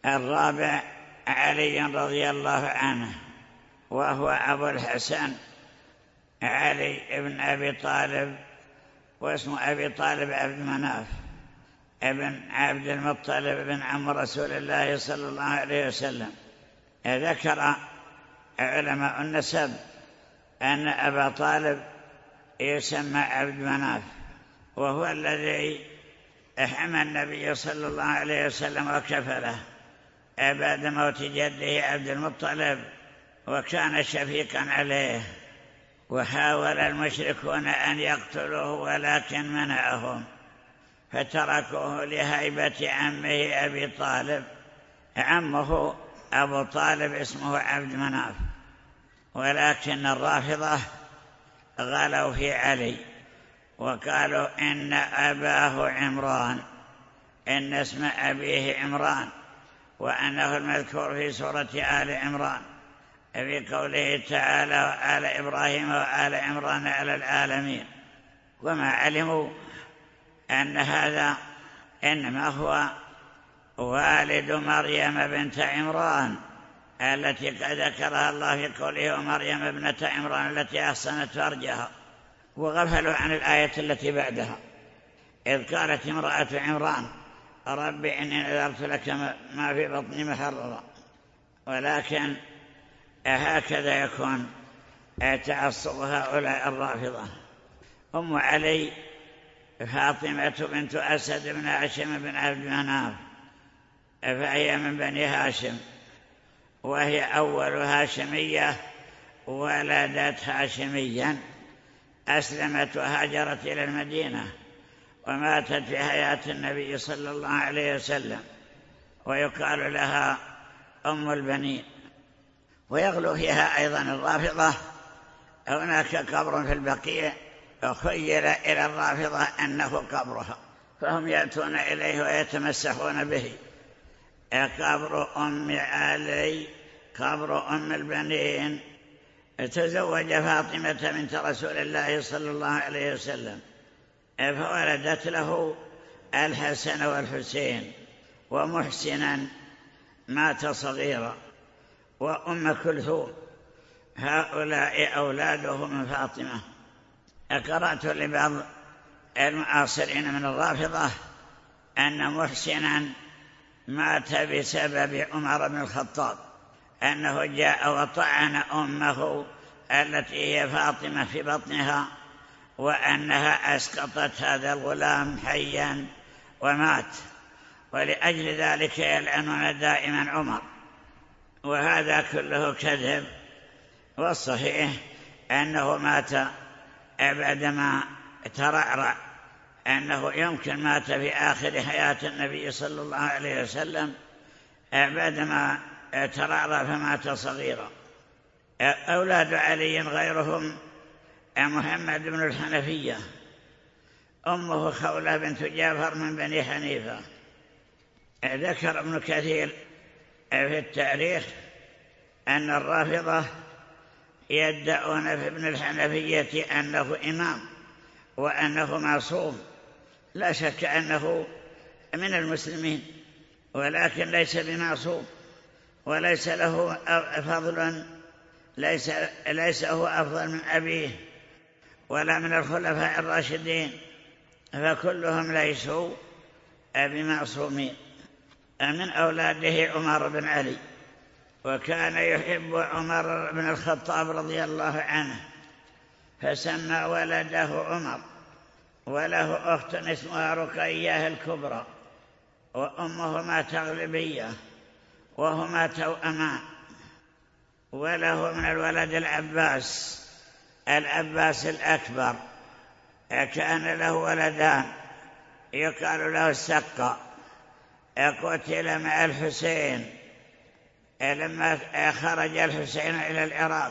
الرابع علي رضي الله عنه، وهو أبو الحسن علي بن أبي طالب، واسمه أبي طالب عبد مناف ابن عبد المطلب بن عم رسول الله صلى الله عليه وسلم. ذكر علماء النسب أن أبا طالب يسمى عبد مناف، وهو الذي حمى النبي صلى الله عليه وسلم وكفله بعد موت جده عبد المطلب، وكان شفيقا عليه. وحاول المشركون أن يقتلوه ولكن منعهم، فتركوه لهيبة عمه أبي طالب. عمه أبو طالب اسمه عبد مناف، ولكن الرافضة غلوا في علي وقالوا إن أباه عمران، إن اسم أبيه عمران، وأنه المذكور في سورة آل عمران في قوله تعالى: وآل إبراهيم وآل عمران على العالمين. وما علموا أن هذا إنما هو والد مريم بنت عمران التي قد ذكرها الله في قوله: ومريم ابنة عمران التي أحصنت فرجها. وغفلوا عن الآية التي بعدها، إذ قالت امرأة عمران: رب إني نذرت لك ما في بطني محررا. ولكن هكذا يكون تعصب هؤلاء الرافضة. أم علي فاطمة بنت أسد بن هاشم بن عبد مناف، فهي من بني هاشم، وهي أول هاشمية ولدت هاشميا. أسلمت وهاجرت إلى المدينة، وماتت في حياة النبي صلى الله عليه وسلم، ويقال لها أم البنين. ويغلو فيها أيضا الرافضة. هناك قبر في البقيع وخيل إلى الرافضة أنه قبرها، فهم يأتون إليه ويتمسحون به. قبر أم علي قبر أم البنين. تزوج فاطمة بنت رسول الله صلى الله عليه وسلم، فولدت له الحسن والحسين، ومحسنا مات صغيرا، وأم كلثوم. هؤلاء أولاده من فاطمة. قرأت لبعض المعاصرين من الرافضة أن محسنا مات بسبب عمر بن الخطاب، أنه جاء وطعن أمه التي هي فاطمة في بطنها، وأنها أسقطت هذا الغلام حيا ومات، ولأجل ذلك يلعنون دائما عمر. وهذا كله كذب. والصحيح أنه مات بعدما ترعرع، أنه يمكن مات في آخر حياة النبي صلى الله عليه وسلم بعدما ترعرع فمات صغيرا. أولاد علي غيرهم: محمد بن الحنفية، أمه خولة بنت جعفر من بني حنيفة. ذكر ابن كثير في التاريخ أن الرافضة يدعون في ابن الحنفية أنه إمام وأنه معصوم. لا شك أنه من المسلمين، ولكن ليس بمعصوم، وليس له فضل، ليس هو أفضل من أبيه ولا من الخلفاء الراشدين، فكلهم ليسوا بمعصومين. من أولاده عمر بن علي، وكان يحب عمر بن الخطاب رضي الله عنه، فسمى ولده عمر. وله أخت اسمها رقية الكبرى، وأمهما تغلبية، وهما توأمان. وله من الولد العباس الأكبر، كان له ولدان يقال له السقا، قتل مع الحسين لما خرج الحسين إلى العراق،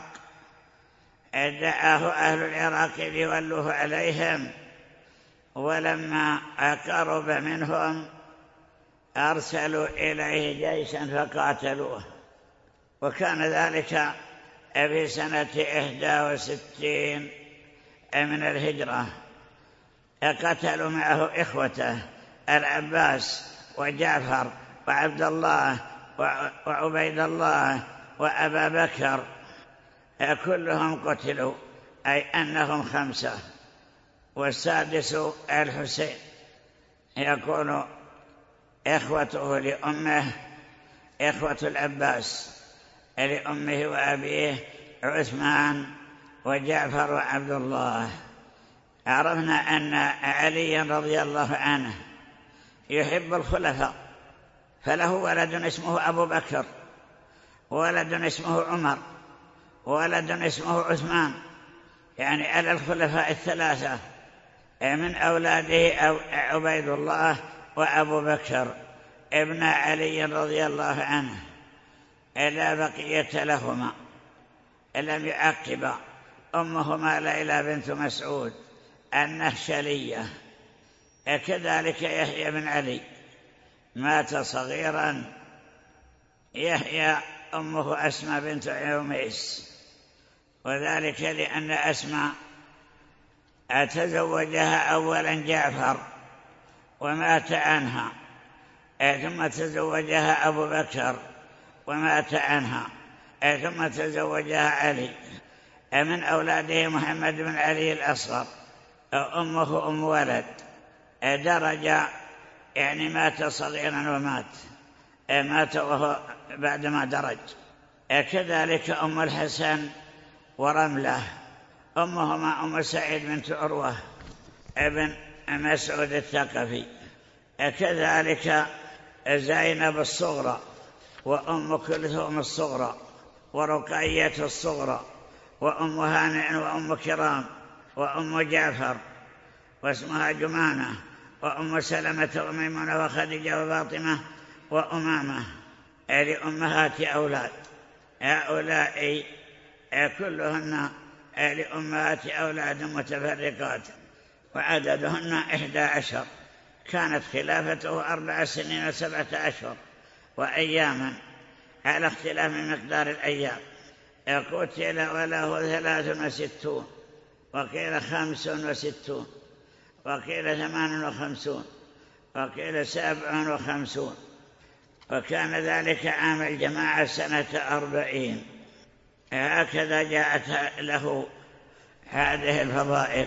دعاه أهل العراق ليولوه عليهم، ولما قرب منهم أرسلوا إليه جيشا فقاتلوه. وكان ذلك في سنة 61 من الهجرة. قتلوا معه إخوته العباس وجعفر وعبد الله وعبيد الله وأبا بكر كلهم قتلوا، أي أنهم 5. والسادس الحسين. يكون إخوته لأمه إخوة العباس لأمه وأبيه عثمان وجعفر وعبد الله. عرفنا أن علي رضي الله عنه يحب الخلفاء، فله ولد اسمه أبو بكر، وولد اسمه عمر، وولد اسمه عثمان، يعني على الخلفاء 3 من أولاده عبيد الله وأبو بكر ابن علي رضي الله عنه، لا بقية لهما، لم يعقبا. أمهما ليلى بنت مسعود النهشلية. كذلك يحيى بن علي مات صغيرا. يحيى أمه أسماء بنت عميس، وذلك لأن أسماء تزوجها أولا جعفر ومات عنها، ثم تزوجها أبو بكر ومات عنها، ثم تزوجها علي. من أولاده محمد بن علي الأصغر، أمه أم ولد، درج، يعني مات صغيرا ومات، مات وهو بعدما درج. كذلك أم الحسن ورملة، أمهما أم سعيد بنت عروة ابن مسعود الثقفي. كذلك زينب الصغرى، وأم كلثوم الصغرى، ورقية الصغرى، وأم هانئ، وأم كرام، وأم جعفر واسمها جمانة، وأم سلمة وميمونة وخديجة وفاطمة وأمامة، لأمهات أولاد. هؤلاء كلهن لأمهات أولاد متفرقات، وعددهن 11. كانت خلافته 4 سنين و7 أشهر وأياما، على اختلاف مقدار الأيام. قتل وله 63، وقيل 65، وقيل 58، وقيل 57، وكان ذلك عام الجماعة سنة 40. هكذا جاءت له هذه الفضائل،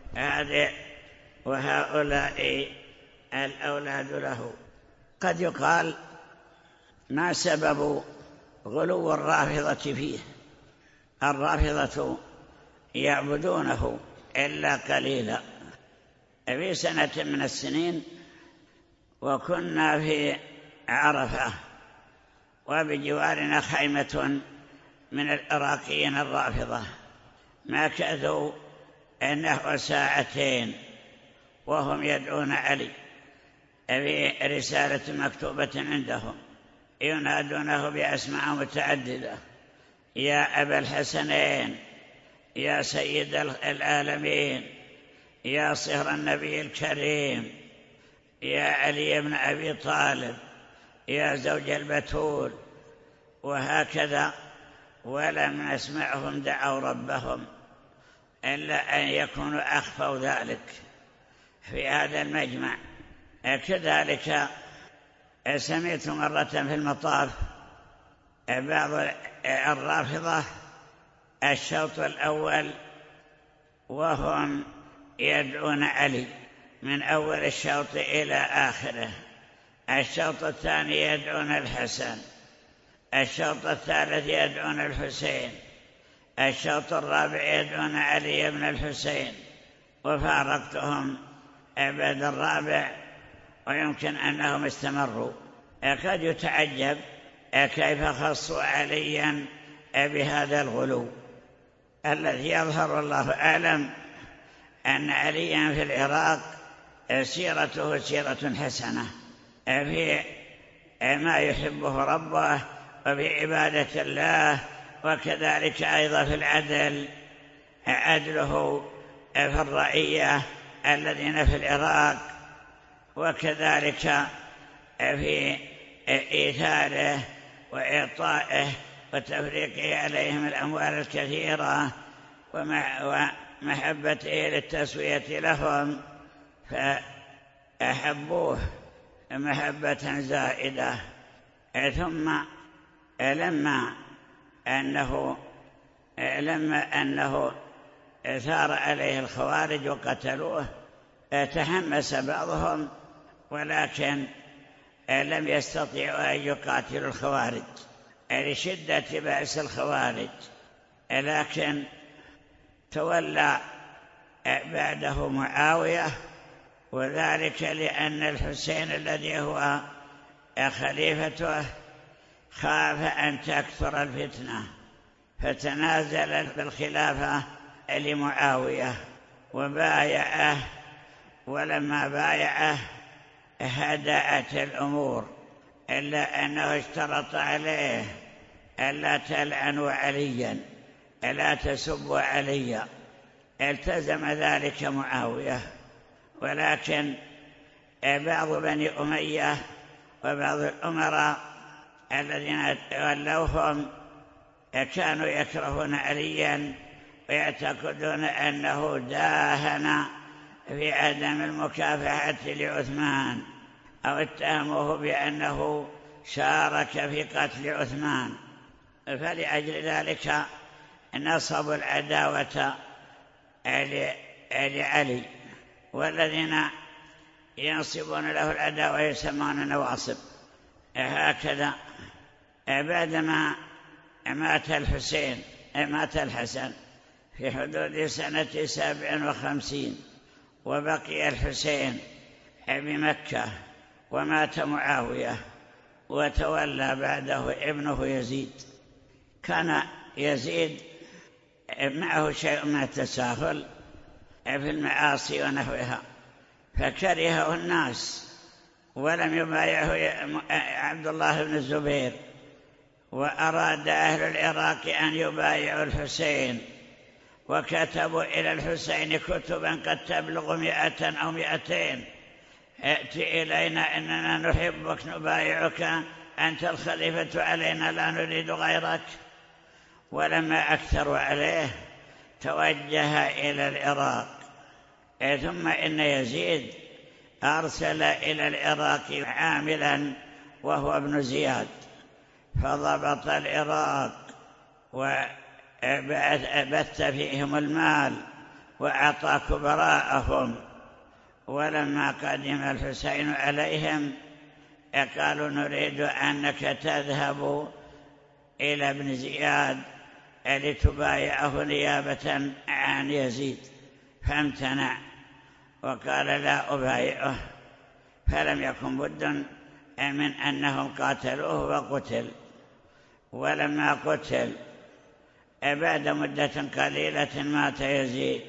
وهؤلاء الأولاد له. قد يقال: ما سبب غلو الرافضة فيه؟ الرافضة يعبدونه إلا قليلا. في سنة من السنين وكنا في عرفة، وبجوارنا خيمة من العراقيين الرافضة، مكثوا نحو 2 ساعات وهم يدعون علي في رسالة مكتوبة عندهم، ينادونه بأسماء متعددة: يا أبا الحسنين، يا سيد العالمين، يا صهر النبي الكريم، يا علي بن أبي طالب، يا زوج البتول، وهكذا. ولم نسمعهم دعوا ربهم إلا أن يكونوا أخفوا ذلك في هذا المجمع. كذلك سمعت مرة في المطاف بعض الرافضة الشوط الأول وهم يدعون علي من أول الشوط إلى آخره، الشوط الثاني يدعون الحسن، الشوط الثالث يدعون الحسين، الشوط الرابع يدعون علي بن الحسين. وفارقتهم بعد الرابع، ويمكن أنهم استمروا. قد يتعجب كيف خصوا عليا بهذا الغلو الذي يظهر، الله أعلم، أن عليا في العراق سيرته سيرة حسنة في ما يحبه ربه وفي عبادة الله، وكذلك أيضا في العدل، عدله في الرعية الذين في العراق، وكذلك في إيثاره وإعطائه وتفريقه عليهم الأموال الكثيرة ومحبته للتسوية لهم، فأحبوه محبة زائدة. ثم لما أنه ثار عليه الخوارج وقتلوه تحمس بعضهم، ولكن لم يستطيعوا أن يقاتلوا الخوارج لشدة بأس الخوارج، لكن تولى بعده معاوية، وذلك لأن الحسين الذي هو خليفته خاف أن تكثر الفتنة، فتنازل بالخلافة لمعاوية وبايعه، ولما بايعه هدأت الأمور، إلا أنه اشترط عليه ألا تلعنوا عليا، ألا تسبوا عليا، التزم ذلك معاوية. ولكن بعض بني أمية وبعض الأمراء الذين تولوهم كانوا يكرهون عليا ويعتقدون أنه داهن في عدم المكافحة لعثمان، أو اتهموه بأنه شارك في قتل عثمان، فلأجل ذلك نصبوا العداوة لعلي، والذين ينصبون له العداوة يسمون نواصب. هكذا بعدما مات الحسن في حدود سنة 57، وبقي الحسين بمكة، ومات معاوية، وتولى بعده ابنه يزيد. كان يزيد معه شيء من التساهل في المعاصي ونحوها، فكرهه الناس، ولم يبايعه عبد الله بن الزبير، وأراد أهل العراق أن يبايعوا الحسين، وكتبوا إلى الحسين كتبا قد تبلغ 100 أو 200: ائت إلينا إننا نحبك نبايعك، أنت الخليفة علينا لا نريد غيرك. ولما أكثروا عليه توجه إلى العراق، ثم إن يزيد أرسل إلى العراق عاملا وهو ابن زياد، فضبط العراق وبث فيهم المال وأعطى كبراءهم. ولما قدم الحسين عليهم قالوا نريد أنك تذهب إلى ابن زياد لتبايعه نيابة عن يزيد، فامتنع وقال لا أبايعه، فلم يكن بد من أنهم قاتلوه وقتل. ولما قتل بعد مدة قليلة مات يزيد،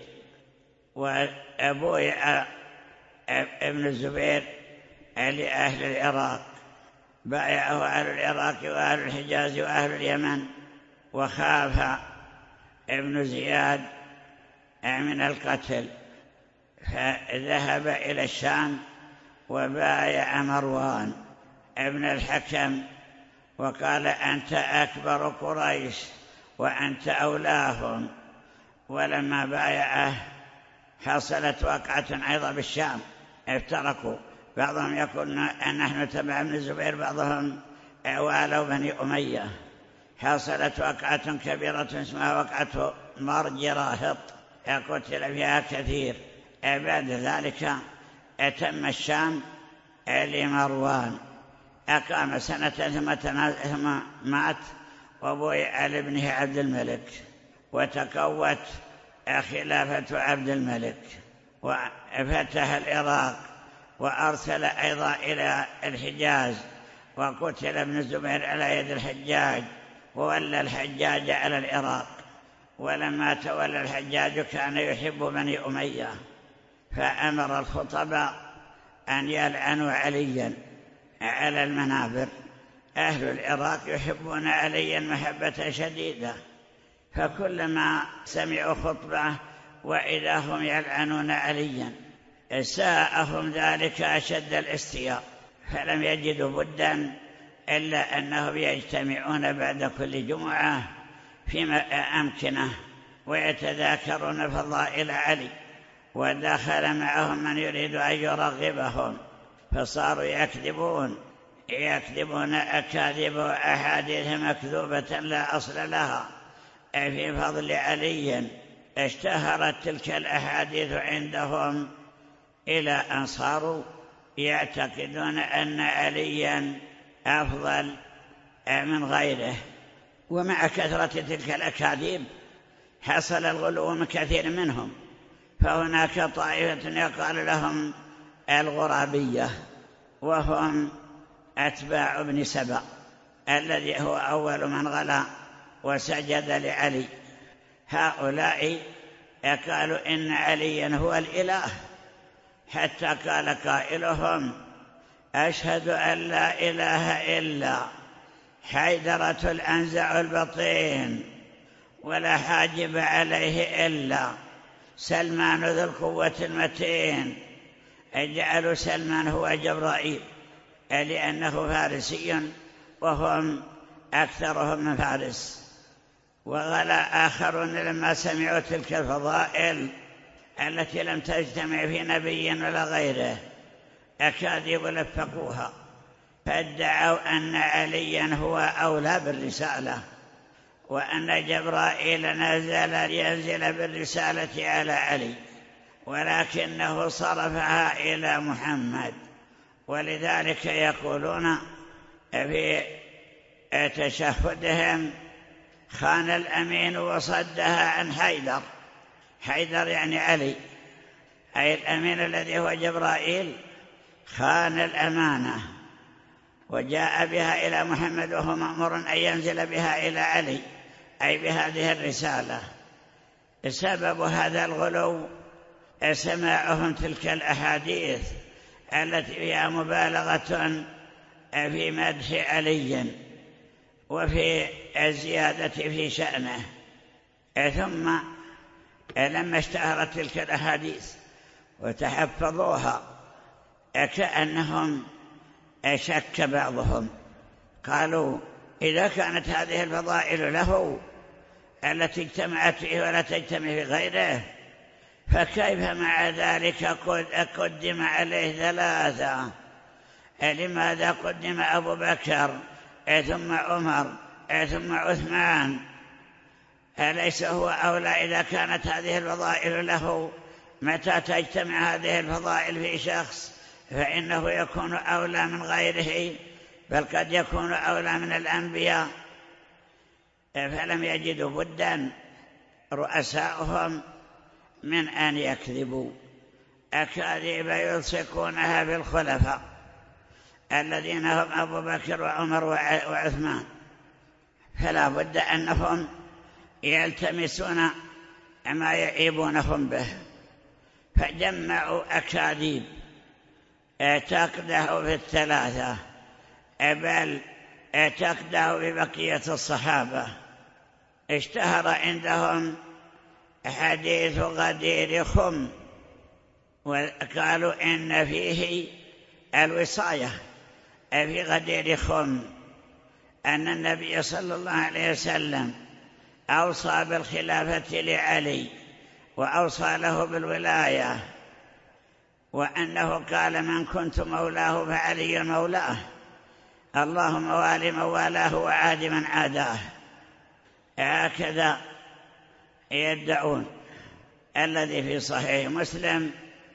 وأبويع ابن الزبير لأهل العراق، بايعه أهل العراق وأهل الحجاز وأهل اليمن، وخاف ابن زياد من القتل، فذهب إلى الشام وبايع مروان ابن الحكم، وقال أنت أكبر قريش وأنت أولاهم. ولما بايعه حصلت وقعة أيضا بالشام، افترقوا، بعضهم يقول نحن تبع ابن الزبير، بعضهم والوا بني أمية. حصلت وقعة كبيرة اسمها وقعة مرج راهط، قتل فيها كثير. بعد ذلك أتم الشام لمروان، أقام سنة ثم مات، وبويع لابنه عبد الملك، وتقوت خلافة عبد الملك، وفتح العراق، وأرسل أيضا إلى الحجاز، وقتل ابن الزبير على يد الحجاج، وولى الحجاج على العراق. ولما تولى الحجاج كان يحب بني أمية، فأمر الخطباء أن يلعنوا عليا على المنابر. أهل العراق يحبون عليا محبة شديدة، فكلما سمعوا خطبة وإذا هم يلعنون عليا ساءهم ذلك أشد الاستياء، فلم يجدوا بدا إلا أنهم يجتمعون بعد كل جمعة في أمكنة ويتذاكرون فضائل علي، ودخل معهم من يريد أن يرغبهم، فصاروا يكذبون يكذبون أكاذيب وأحاديث مكذوبة لا أصل لها في فضل علي. اشتهرت تلك الأحاديث عندهم إلى أن صاروا يعتقدون أن عليا أفضل من غيره. ومع كثرة تلك الأكاذيب حصل الغلو من كثير منهم، فهناك طائفة يقال لهم الغرابية، وهم أتباع ابن سبأ الذي هو أول من غلا وسجد لعلي. هؤلاء قالوا إن عليا هو الإله، حتى قال قائلهم: أشهد أن لا إله إلا حيدرة الأنزع البطين، ولا حاجب عليه إلا سلمان ذو القوة المتين. اجعلوا سلمان هو جبرائيل لأنه فارسي وهم أكثرهم من فارس. وغلا آخرون لما سمعوا تلك الفضائل التي لم تجتمع في نبي ولا غيره أكاذيب لفقوها، فادعوا أن عليا هو أولى بالرسالة، وأن جبرائيل نزل لينزل بالرسالة على علي، ولكنه صرفها إلى محمد. ولذلك يقولون في تشهدهم: خان الأمين وصدها عن حيدر. حيدر يعني علي، أي الأمين الذي هو جبرائيل خان الأمانة وجاء بها إلى محمد، وهو مأمور أن ينزل بها إلى علي، أي بهذه الرسالة. سبب هذا الغلو سماعهم تلك الأحاديث التي فيها مبالغة في مدح علي وفي الزيادة في شأنه. ثم لما اشتهرت تلك الأحاديث وتحفظوها كأنهم شك بعضهم، قالوا: إذا كانت هذه الفضائل له التي اجتمعت فيه ولا تجتمع في غيره، فكيف مع ذلك قدم عليه ثلاثة؟ لماذا قدم أبو بكر ثم عمر ثم عثمان؟ أليس هو أولى إذا كانت هذه الفضائل له؟ متى تجتمع هذه الفضائل في شخص فإنه يكون أولى من غيره، بل قد يكون أولى من الأنبياء. فلم يجدوا بدا رؤساؤهم من أن يكذبوا أكاذيب يلصقونها بالخلفاء الذين هم أبو بكر وعمر وعثمان، فلا بد أنهم يلتمسون ما يعيبونهم به، فجمعوا أكاذيب تقدح في الثلاثة، بل تقدح ببقية الصحابة. اشتهر عندهم حديث غدير خم، وقالوا إن فيه الوصاية في غدير خم، أن النبي صلى الله عليه وسلم أوصى بالخلافة لعلي وأوصى له بالولاية، وأنه قال: من كنت مولاه فعلي مولاه، اللهم وال من والاه وعاد من عاداه. هكذا يدعون. الذي في صحيح مسلم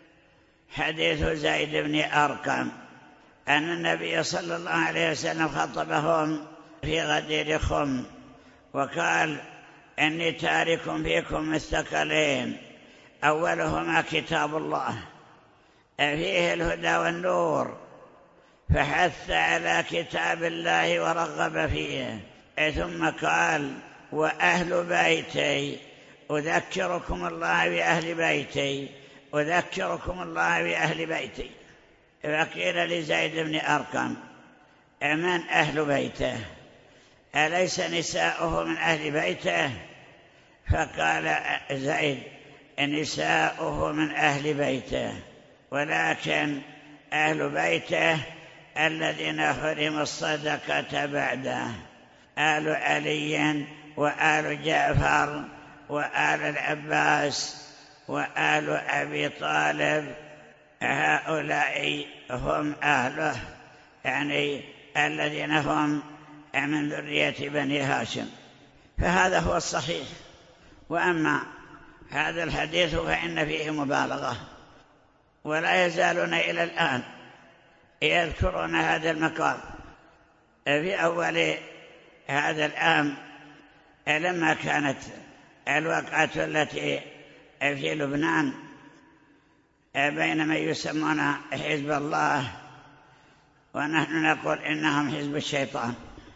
حديث زيد بن أرقم أن النبي صلى الله عليه وسلم خطبهم في غدير خم وقال: إني تارك فيكم مثقلين، أولهما كتاب الله فيه الهدى والنور، فحث على كتاب الله ورغب فيه. ثم قال: وأهل بيتي أذكركم الله بأهل بيتي، أذكركم الله بأهل بيتي. فقيل لزيد بن أرقم: من أهل بيته؟ أليس نساؤه من أهل بيته؟ فقال زيد: نساؤه من أهل بيته، ولكن أهل بيته الذين حرموا الصدقة بعده، آل علي وآل جعفر وآل العباس وآل أبي طالب، هؤلاء هم أهله، يعني الذين هم من ذرية بني هاشم، فهذا هو الصحيح. وأما هذا الحديث فإن فيه مبالغة، ولا يزالون إلى الآن يذكرون هذا المقام. في أول هذا العام لما كانت الوقعة التي في لبنان بين من يسمون حزب الله ونحن نقول إنهم حزب الشيطان،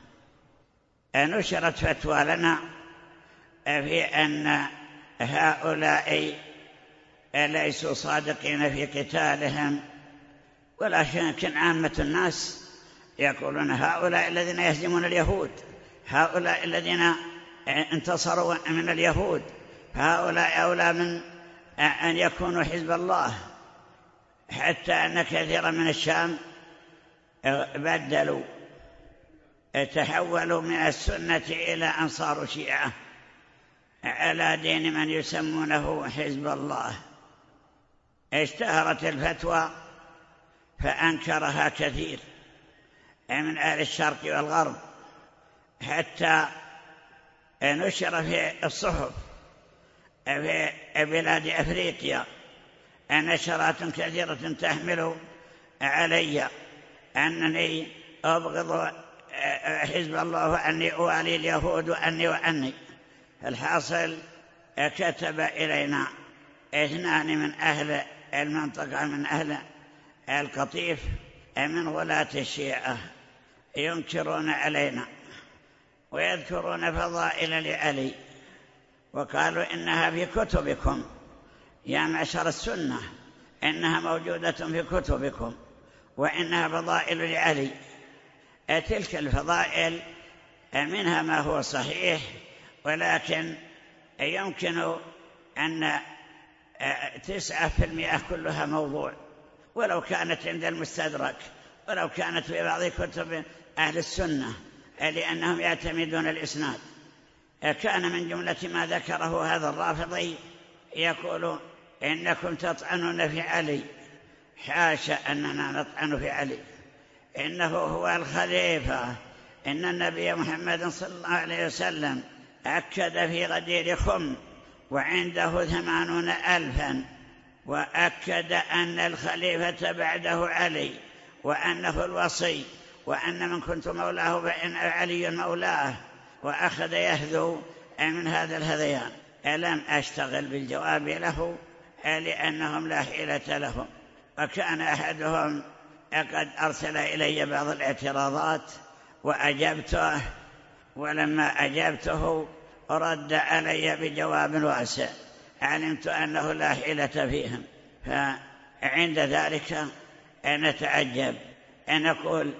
نشرت فتوى لنا في أن هؤلاء ليسوا صادقين في قتالهم، ولكن عامة الناس يقولون هؤلاء الذين يهزمون اليهود، هؤلاء الذين انتصروا من اليهود، هؤلاء أولى من أن يكونوا حزب الله. حتى أن كثيرا من الشام بدلوا، تحولوا من السنة إلى أنصار شيعة على دين من يسمونه حزب الله. اشتهرت الفتوى فأنكرها كثير من أهل الشرق والغرب، حتى نشر في الصحف في بلاد أفريقيا نشرات كثيرة تحمل علي أنني أبغض حزب الله وأني أوالي اليهود وأني. الحاصل كتب إلينا 2 من أهل المنطقة، من أهل القطيف، من غلاة الشيعة، ينكرون علينا ويذكرون فضائل لعلي، وقالوا إنها في كتبكم يا معشر السنة، إنها موجودة في كتبكم وإنها فضائل لعلي. تلك الفضائل منها ما هو صحيح، ولكن يمكن أن 9% كلها موضوع، ولو كانت عند المستدرك، ولو كانت في بعض كتب أهل السنة، لأنهم يعتمدون الإسناد. كان من جملة ما ذكره هذا الرافضي يقول إنكم تطعنون في علي. حاشا أننا نطعن في علي، إنه هو الخليفة. إن النبي محمد صلى الله عليه وسلم أكد في غدير خم وعنده 80,000، وأكد أن الخليفة بعده علي، وأنه الوصي، وأن من كنت مولاه فإن علي مولاه، وأخذ يهذو من هذا الهذيان. ألم أشتغل بالجواب له لأنهم لا حيلة لهم. وكان أحدهم قد أرسل إلي بعض الاعتراضات وأجبته، ولما أجبته رد علي بجواب واسع، علمت أنه لا حيلة فيهم. فعند ذلك نتعجب أن يقول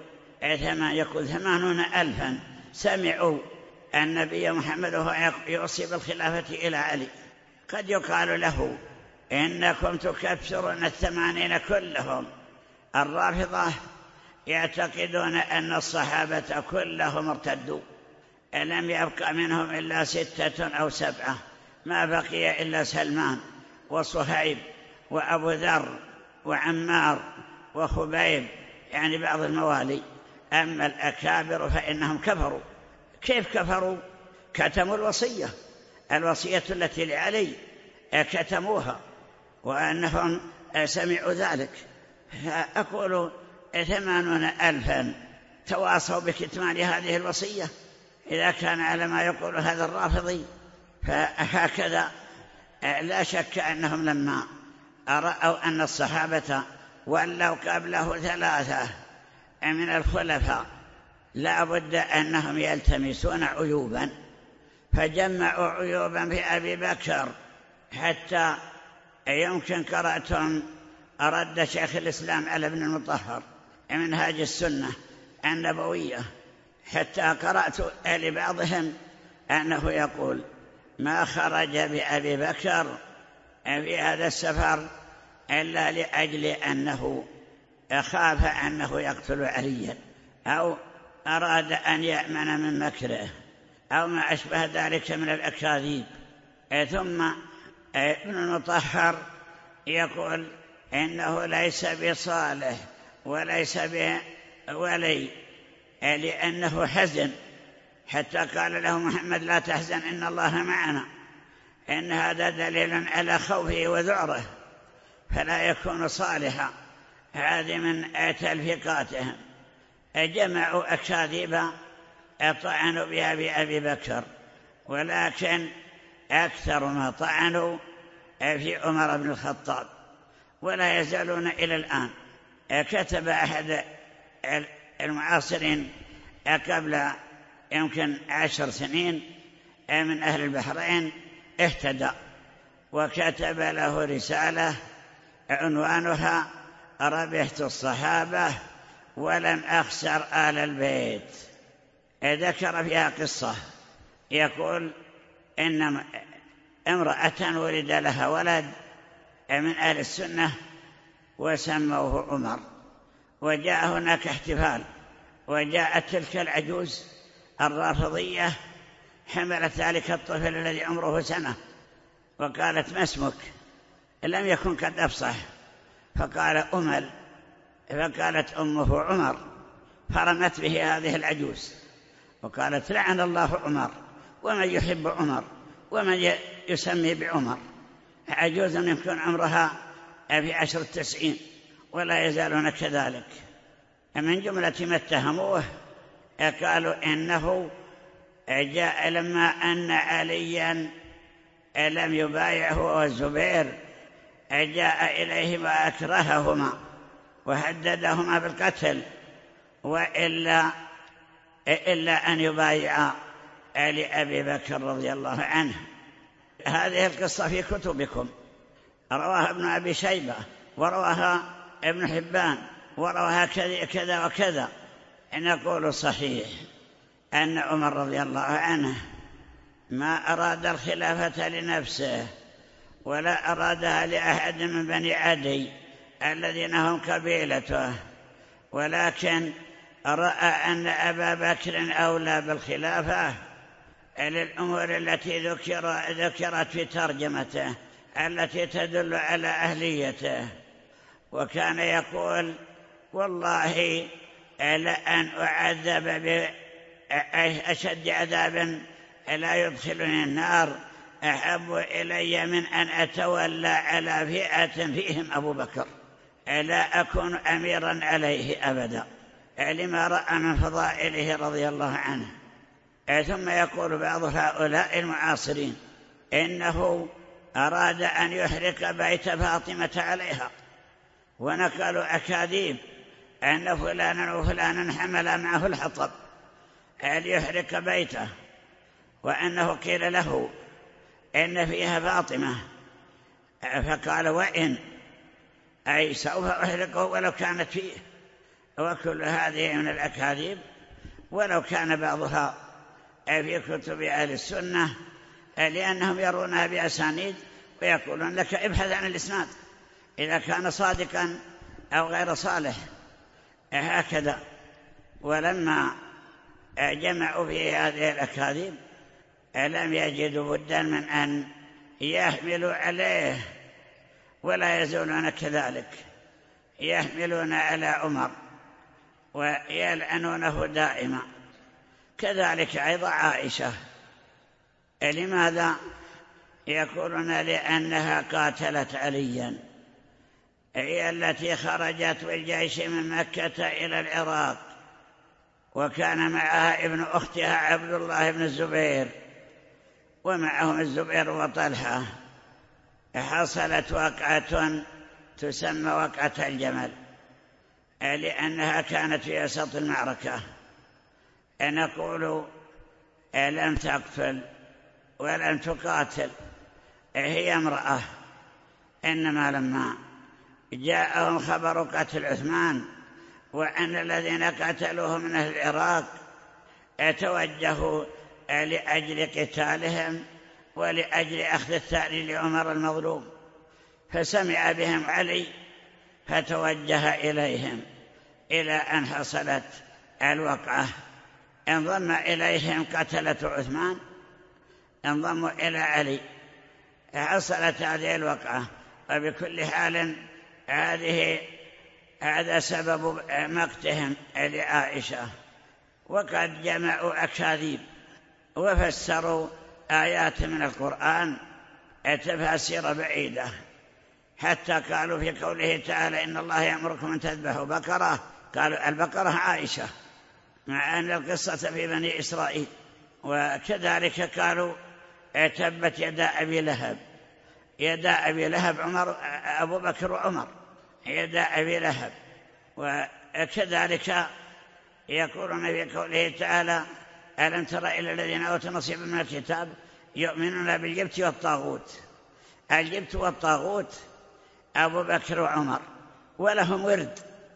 80,000 سمعوا النبي محمد وهو يوصي بالخلافة إلى علي. قد يقال له إنكم تكفرون 80 كلهم. الرافضة يعتقدون أن الصحابة كلهم ارتدوا، لم يبق منهم إلا 6 أو 7، ما بقي إلا سلمان وصهيب وأبو ذر وعمار وخبيب، يعني بعض الموالي. أما الأكابر فإنهم كفروا. كيف كفروا؟ كتموا الوصية التي لعلي كتموها، وأنهم سمعوا ذلك. فأقول 80,000 تواصوا بكتمان هذه الوصية إذا كان على ما يقول هذا الرافضي. فهكذا لا شك أنهم لما رأوا أن الصحابة ولوا قبله 3 من الخلفاء لا بد أنهم يلتمسون عيوبا، فجمعوا عيوبا في أبي بكر. حتى يمكن قرأتم رد شيخ الإسلام على ابن المطهر منهاج السنة النبوية، حتى قرأت لبعضهم أنه يقول ما خرج بأبي بكر في هذا السفر إلا لأجل أنه خاف أنه يقتل عليا، أو أراد أن يأمن من مكره، أو ما أشبه ذلك من الأكاذيب. ثم ابن المطهر يقول إنه ليس بصالح وليس بولي لأنه حزن، حتى قال له محمد لا تحزن إن الله معنا، إن هذا دليل على خوفه وذعره، فلا يكون صالحا. هذه من تلفيقاتهم. جمعوا أكاذيب طعنوا بها بأبي بكر، ولكن أكثر ما طعنوا في عمر بن الخطاب، ولا يزالون إلى الآن. كتب أحد المعاصرين قبل يمكن 10 سنين من أهل البحرين اهتدى، وكتب له رسالة عنوانها ربحت الصحابة ولم أخسر آل البيت. ذكر فيها قصة، يقول إن امرأة ولد لها ولد من أهل السنة وسموه عمر، وجاء هناك احتفال، وجاءت تلك العجوز الرافضية حملت ذلك الطفل الذي عمره 1 سنة، وقالت ما اسمك؟ لم يكن قد أفصح، فقال أمل، فقالت أمه عمر، فرمت به هذه العجوز وقالت لعن الله عمر، ومن يحب عمر ومن يسمي بعمر. عجوز يمكن عمرها في 10 90 ولا يزالون كذلك. من جملة ما اتهموه قالوا إنه جاء لما أن عليا لم يبايعه والزبير جاء إليه وأكرههما وهددهما بالقتل، وإلا أن يبايع لأبي بكر رضي الله عنه. هذه القصة في كتبكم، رواها ابن أبي شيبة ورواها ابن حبان ورواها كذا وكذا. نقول صحيح أن عمر رضي الله عنه ما أراد الخلافة لنفسه ولا أرادها لأحد من بني عدي الذين هم قبيلته، ولكن رأى أن أبا بكر أولى بالخلافة للأمور التي ذكرت في ترجمته التي تدل على أهليته. وكان يقول والله لأن أعذب بأشد عذاب لا يدخلني النار أحب إلي من أن أتولى على فئة فيهم أبو بكر، لا أكون أميرا عليه أبدا، لما رأى من فضائله رضي الله عنه. ثم يقول بعض هؤلاء المعاصرين إنه أراد أن يحرق بيت فاطمة عليها، ونقلوا أكاذيب أن فلانا وفلانا حمل معه الحطب ليحرق بيته، وأنه قيل له إن فيها فاطمة فقال وإن أي سوف أحرقه ولو كانت فيه. وكل هذه من الأكاذيب، ولو كان بعضها في كتب أهل السنة، لأنهم يرونها بأسانيد ويقولون لك ابحث عن الإسناد إذا كان صادقا أو غير صالح هكذا. ولما جمعوا في هذه الأكاذيب لم يجدوا بدا من أن يحملوا عليه، ولا يزولون كذلك، يحملون على عمر ويلعنونه دائما. كذلك أيضا عائشة. لماذا؟ يقولون لأنها قاتلت عليا، هي التي خرجت بالجيش من مكة إلى العراق، وكان معها ابن أختها عبد الله بن الزبير، ومعهم الزبير وطلحة. حصلت وقعة تسمى وقعة الجمل، لأنها كانت في وسط المعركة. نقول لم تقتل ولم تقاتل، هي امرأة، إنما لما جاءهم خبر قتل عثمان وأن الذين قتلوه من أهل العراق توجهوا لأجل قتالهم ولأجل أخذ الثأر لعمر المظلوم، فسمع بهم علي فتوجه إليهم إلى أن حصلت الوقعة. انضم إليهم قتلة عثمان، انضموا إلى علي، حصلت هذه الوقعة. وبكل حال هذا سبب مقتهم لعائشة، وقد جمعوا أكاذيب وفسروا آيات من القرآن تفاسير بعيدة، حتى قالوا في قوله تعالى إن الله يأمركم أن تذبحوا بقرة، قالوا البقرة عائشة، مع أن القصة في بني إسرائيل. وكذلك قالوا تبت يدا أبي لهب، يدا أبي لهب أبو بكر وعمر، يدا أبي لهب. وكذلك يقولون في قوله تعالى ألم تر إلى الذين أوتوا نصيبا من الكتاب يؤمنون بالجبت والطاغوت. الجبت والطاغوت أبو بكر وعمر، ولهم ورد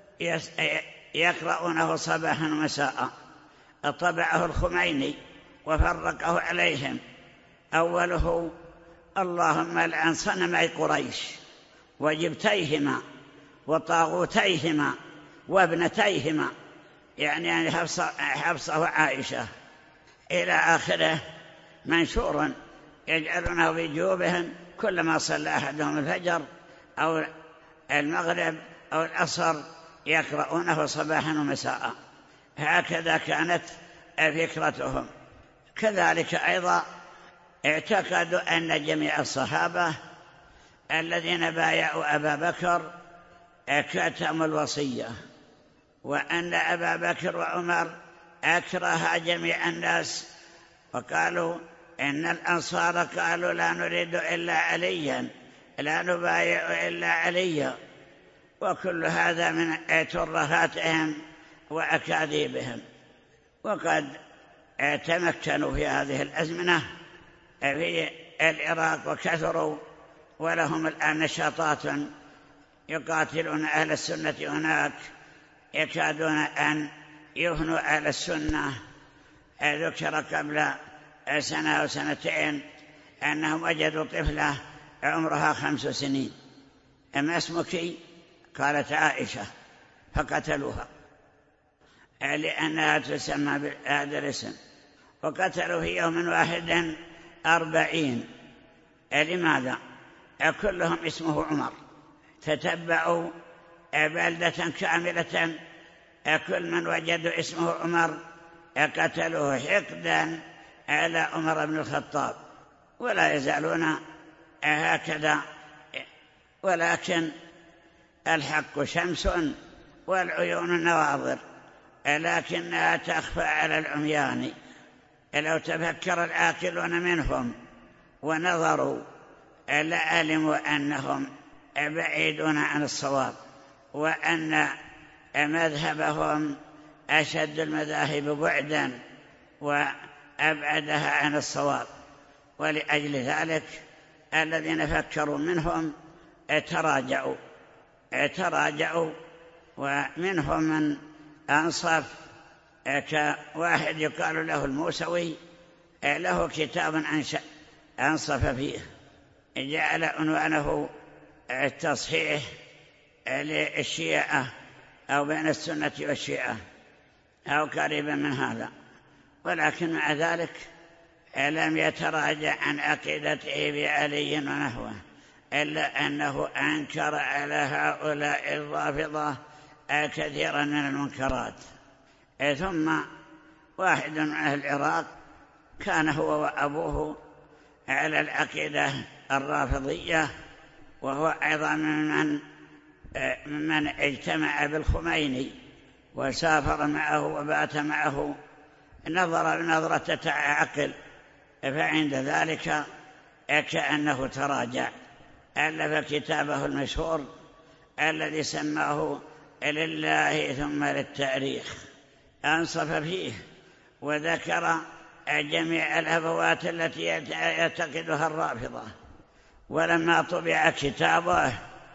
يقرؤونه صباحا ومساء، طبعه الخميني وفرقه عليهم. أوله اللهم لعن صنمي قريش وجبتيهما وطاغوتيهما وابنتيهما، يعني حفصة وعائشة، إلى آخره، منشور يجعلونه في جيوبهم كلما صلى أحدهم الفجر أو المغرب أو العصر يقرؤونه صباحا ومساء. هكذا كانت فكرتهم. كذلك أيضا اعتقدوا أن جميع الصحابة الذين بايعوا أبا بكر كتموا الوصية، وأن أبا بكر وعمر أكره جميع الناس، وقالوا إن الأنصار قالوا لا نريد إلا عليا، لا نبايع إلا عليا. وكل هذا من ترهاتهم وأكاذيبهم. وقد تمكنوا في هذه الأزمنة في العراق وكثروا، ولهم الآن نشاطات يقاتلون أهل السنة هناك، يكادون أن يهنوا أهل السنة. ذكر قبل سنة أو سنتين أنهم وجدوا طفلة عمرها 5 سنين، أما اسمك؟ قالت عائشة، فقتلوها لأنها تسمى بهذا الاسم، وقتلوا في يوم واحد 40. لماذا؟ كلهم اسمه عمر. تتبعوا بلدة كاملة كل من وجدوا اسمه عمر قتلوه حقدا على عمر بن الخطاب، ولا يزالون هكذا. ولكن الحق شمس والعيون نواظر، لكنها تخفى على العميان. لو تفكر العاقلون منهم ونظروا لعلموا أنهم بعيدون عن الصواب، وأن مذهبهم أشد المذاهب بعدا وأبعدها عن الصواب. ولأجل ذلك الذين فكروا منهم تراجعوا، ومنهم من أنصف، كواحد يقال له الموسوي، له كتاب أنصف فيه، جعل عنوانه التصحيح للشيعة أو بين السنة والشيعة أو قريبا من هذا. ولكن مع ذلك لم يتراجع عن عقيدته بعلي ونحوه، إلا أنه أنكر على هؤلاء الرافضة كثيرا من المنكرات. ثم واحد من أهل العراق كان هو وأبوه على العقيدة الرافضية، وهو أيضا ممن اجتمع بالخميني وسافر معه وبات معه، نظر بنظرة عقل، فعند ذلك كأنه تراجع. ألف كتابه المشهور الذي سماه لله ثم للتاريخ، أنصف فيه وذكر جميع الهفوات التي يعتقدها الرافضة. ولما طبع كتابه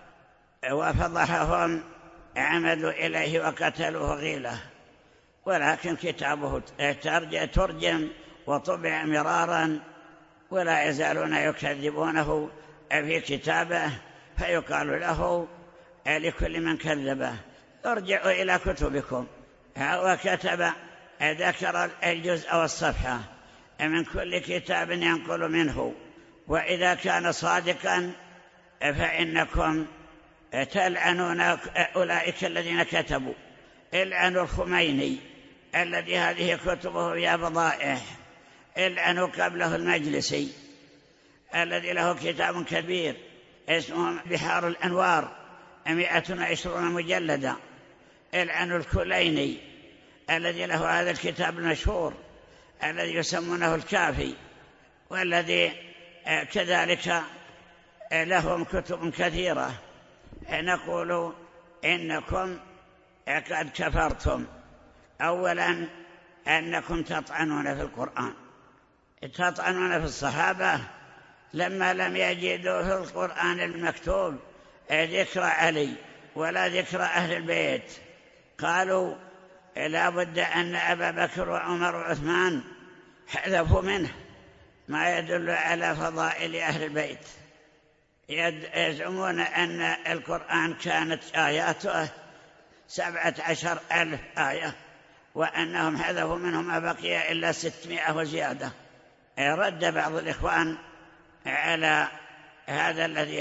وفضحهم عمدوا إليه وقتلوه غيلة. ولكن كتابه ترجم وطبع مرارا، ولا يزالون يكذبونه في كتابه، فيقال له لكل من كذبه ارجعوا إلى كتبكم. وكتب ذكر الجزء والصفحة من كل كتاب ينقل منه، وإذا كان صادقا فإنكم تلعنون أولئك الذين كتبوا. العنوا الخميني الذي هذه كتبه يا بضائح. العنوا قبله المجلسي الذي له كتاب كبير اسمه بحار الأنوار 120 مجلدا. العنوا الكليني الذي له هذا الكتاب المشهور الذي يسمونه الكافي، والذي كذلك لهم كتب كثيرة. نقول إنكم قد كفرتم. أولا أنكم تطعنون في القرآن، تطعنون في الصحابة لما لم يجدوا في القرآن المكتوب ذكر علي ولا ذكر أهل البيت. قالوا لا بد أن أبا بكر وعمر وعثمان حذفوا منه ما يدل على فضائل أهل البيت. يزعمون أن القرآن كانت آياته 17,000 آية، وأنهم حذفوا منهم ما بقي إلا 600 وزيادة. رد بعض الإخوان على هذا الذي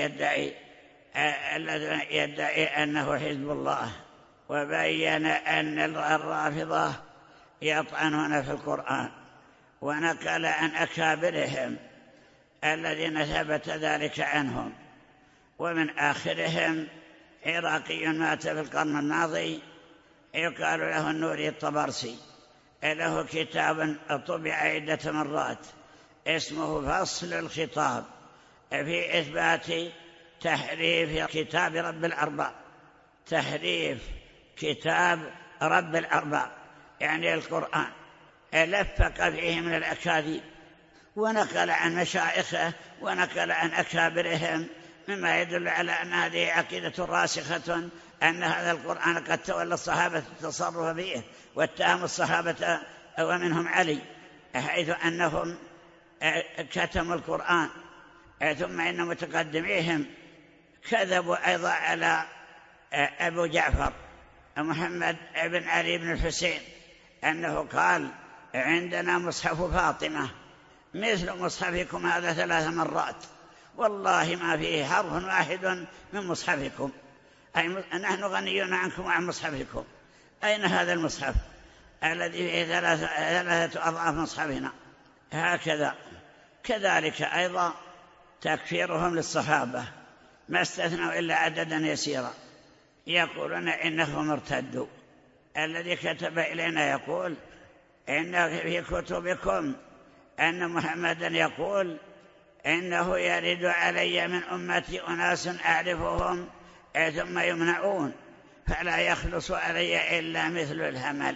يدعي أنه حزب الله، وبين أن الرافضة يطعنون في القرآن، ونقل عن أكابرهم الذين ثبت ذلك عنهم. ومن آخرهم عراقي مات في القرن الماضي يقال له النوري الطبرسي، له كتاب طبع عدة مرات اسمه فصل الخطاب في إثبات تحريف كتاب رب الأرباب. تحريف كتاب رب الأرباب يعني القرآن، لفق فيه من الأكاذيب، ونقل عن مشايخه ونقل عن أكابرهم مما يدل على أن هذه عقيدة راسخة، أن هذا القرآن قد تولى الصحابة التصرف فيه واتهموا الصحابة ومنهم علي، حيث أنهم كتموا القرآن. ثم إن متقدميهم كذبوا أيضا على أبو جعفر محمد بن علي بن الحسين أنه قال عندنا مصحف فاطمة مثل مصحفكم هذا 3 مرات، والله ما فيه حرف واحد من مصحفكم، أي نحن غنيون عنكم وعن مصحفكم. أين هذا المصحف الذي فيه 3 أضعاف مصحفنا؟ هكذا. كذلك أيضا تكفيرهم للصحابة ما استثنوا إلا عددا يسيرا، يقولون إنهم ارتدوا. الذي كتب إلينا يقول إن في كتبكم أن محمدا يقول إنه يرد علي من أمتي أناس أعرفهم ثم يمنعون فلا يخلص علي إلا مثل الهمل.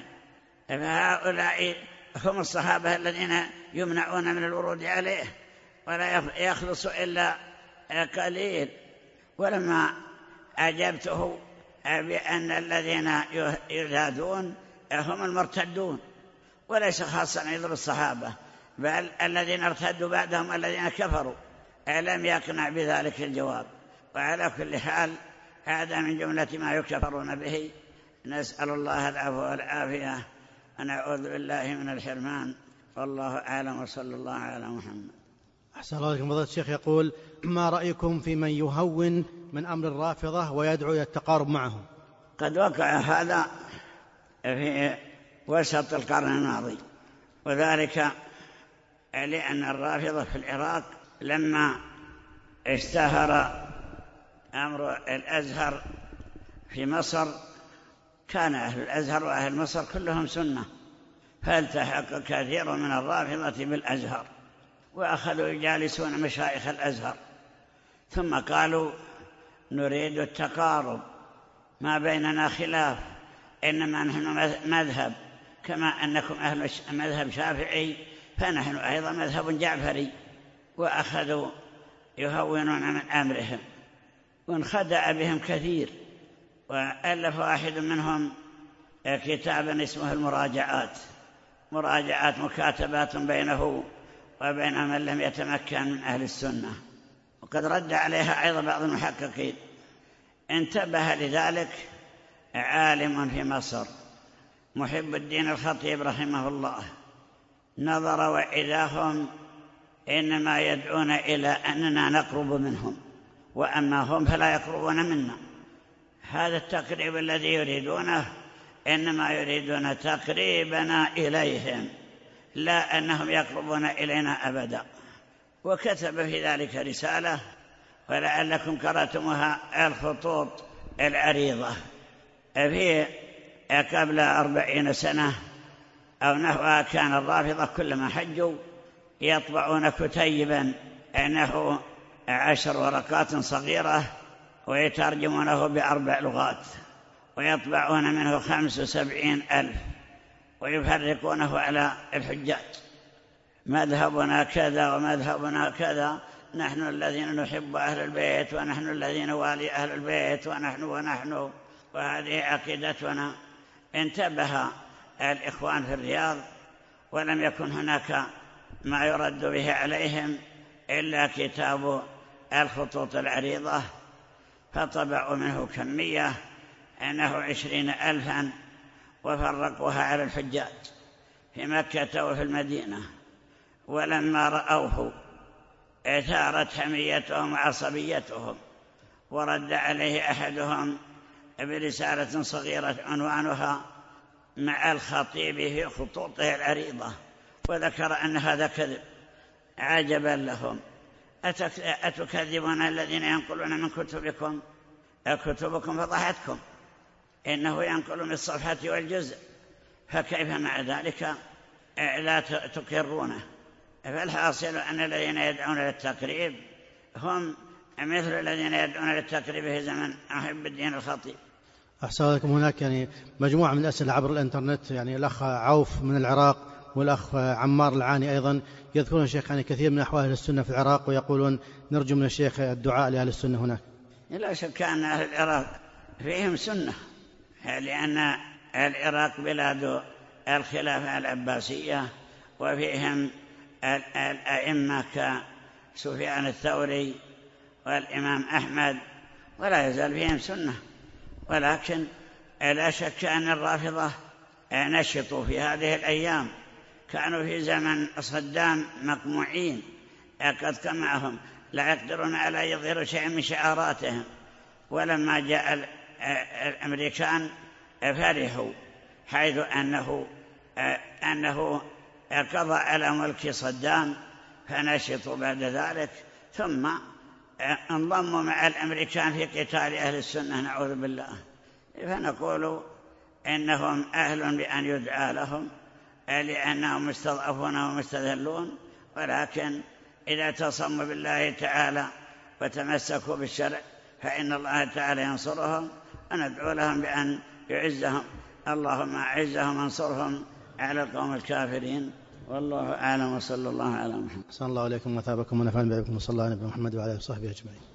فهؤلاء هم الصحابة الذين يمنعون من الورود عليه ولا يخلص إلا قليل. ولما أجبته بأن الذين يزادون هم المرتدون وليس خاصا أيضا بالصحابة، بل الذين ارتدوا بعدهم الذين كفروا، لم يقنع بذلك الجواب. وعلى كل حال هذا من جملة ما يكفرون به. نسأل الله العفو والعافية ونعوذ بالله من الحرمان، والله أعلم، وصلى الله على محمد. أحسن الله إليكم. فضيلة الشيخ يقول: ما رأيكم في من يهون من أمر الرافضة ويدعو إلى التقارب معهم؟ قد وقع هذا في وسط القرن الماضي، وذلك لأن الرافضة في العراق لما اشتهر أمر الأزهر في مصر كان أهل الأزهر وأهل مصر كلهم سنة، فالتحق كثير من الرافضة بالأزهر وأخذوا يجالسون مشايخ الأزهر، ثم قالوا نريد التقارب، ما بيننا خلاف، إنما نحن مذهب كما أنكم أهل مذهب شافعي فنحن أيضا مذهب جعفري. وأخذوا يهونون من أمرهم وانخدع بهم كثير. وألف واحد منهم كتابا اسمه المراجعات، مراجعات مكاتبات بينه وبين من لم يتمكن من أهل السنة، وقد رد عليها أيضا بعض المحققين. انتبه لذلك عالم في مصر محب الدين الخطيب رحمه الله، نظر وإذاهم إنما يدعون إلى أننا نقرب منهم، وأما هم فلا يقربون منا. هذا التقريب الذي يريدونه إنما يريدون تقريبنا إليهم لا أنهم يقربون إلينا أبدا. وكتب في ذلك رسالة ولعلكم قرأتموها، الخطوط العريضة. في قبل 40 سنة أو نحوها كان الرافضة كلما حجوا يطبعون كتيبا نحو 10 ورقات صغيرة ويترجمونه ب4 لغات ويطبعون منه 75,000 ويفرقونه على الحجاج، مذهبنا كذا ومذهبنا كذا، نحن الذين نحب أهل البيت ونحن الذين نوالي أهل البيت ونحن وهذه عقيدتنا. انتبه الإخوان في الرياض ولم يكن هناك ما يرد به عليهم إلا كتاب الخطوط العريضة، فطبعوا منه كمية أنه 20,000 وفرقوها على الحجاج في مكة وفي المدينة. ولما رأوه اثارت حميتهم وعصبيتهم، ورد عليه أحدهم برسالة صغيرة عنوانها مع الخطيب في خطوطه العريضة، وذكر أن هذا كذب. عجبا لهم، أتكذبون الذين ينقلون من كتبكم؟ كتبكم فضحتكم، إنه ينقل من الصفحة والجزء، فكيف مع ذلك لا تقرونه؟ فالحاصل أن الذين يدعون للتقريب هم مثل الذين يدعون للتقريب في زمن محب الدين الخطيب. أحسن لكم. هناك مجموعة من الأسئلة عبر الإنترنت، الأخ عوف من العراق والأخ عمار العاني أيضا يذكرون الشيخ كثير من أحوال أهل السنة في العراق، ويقولون نرجو من الشيخ الدعاء لأهل السنة هناك. لا شك أن أهل العراق فيهم سنة، لأن العراق بلاد الخلافة العباسية، وفيهم الأئمة كسفيان الثوري والإمام أحمد، ولا يزال فيهم سنة. ولكن لا شك أن الرافضة نشطوا في هذه الأيام، كانوا في زمن صدام مقموعين قد قمعهم، لا يقدرون على يظهروا شيئا من شعاراتهم. ولما جاء الأمريكان فرحوا، حيث أنه قضى على ملك صدام، فنشطوا بعد ذلك، ثم انضموا مع الأمريكان في قتال أهل السنة، نعوذ بالله. فنقول إنهم أهل بأن يدعى لهم، لأنهم مستضعفون ومستذلون، ولكن إذا تصموا بالله تعالى وتمسكوا بالشرع فإن الله تعالى ينصرهم، وندعو لهم بأن يعزهم. اللهم أعزهم وانصرهم على القوم الكافرين، والله أعلم، وصلى الله على محمد. صلى الله عليكم وثابكم ونفعنا بكم، وصلى الله على محمد وعلى آله وصحبه أجمعين.